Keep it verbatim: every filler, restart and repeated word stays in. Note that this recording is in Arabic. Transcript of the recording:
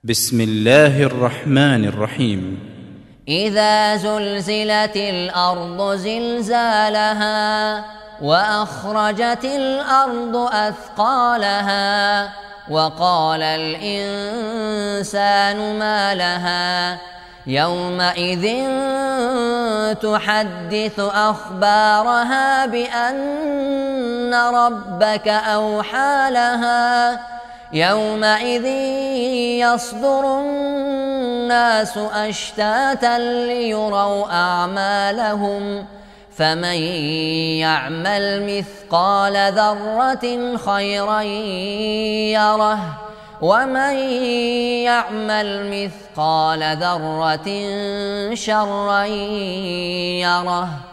بسم الله الرحمن الرحيم. إذا زلزلت الأرض زلزالها وأخرجت الأرض أثقالها وقال الإنسان ما لها يومئذ تحدث أخبارها بأن ربك أوحى لها يومئذ يصدر الناس أشتاتا ليروا أعمالهم فمن يعمل مثقال ذرة خيرا يره ومن يعمل مثقال ذرة شرا يره.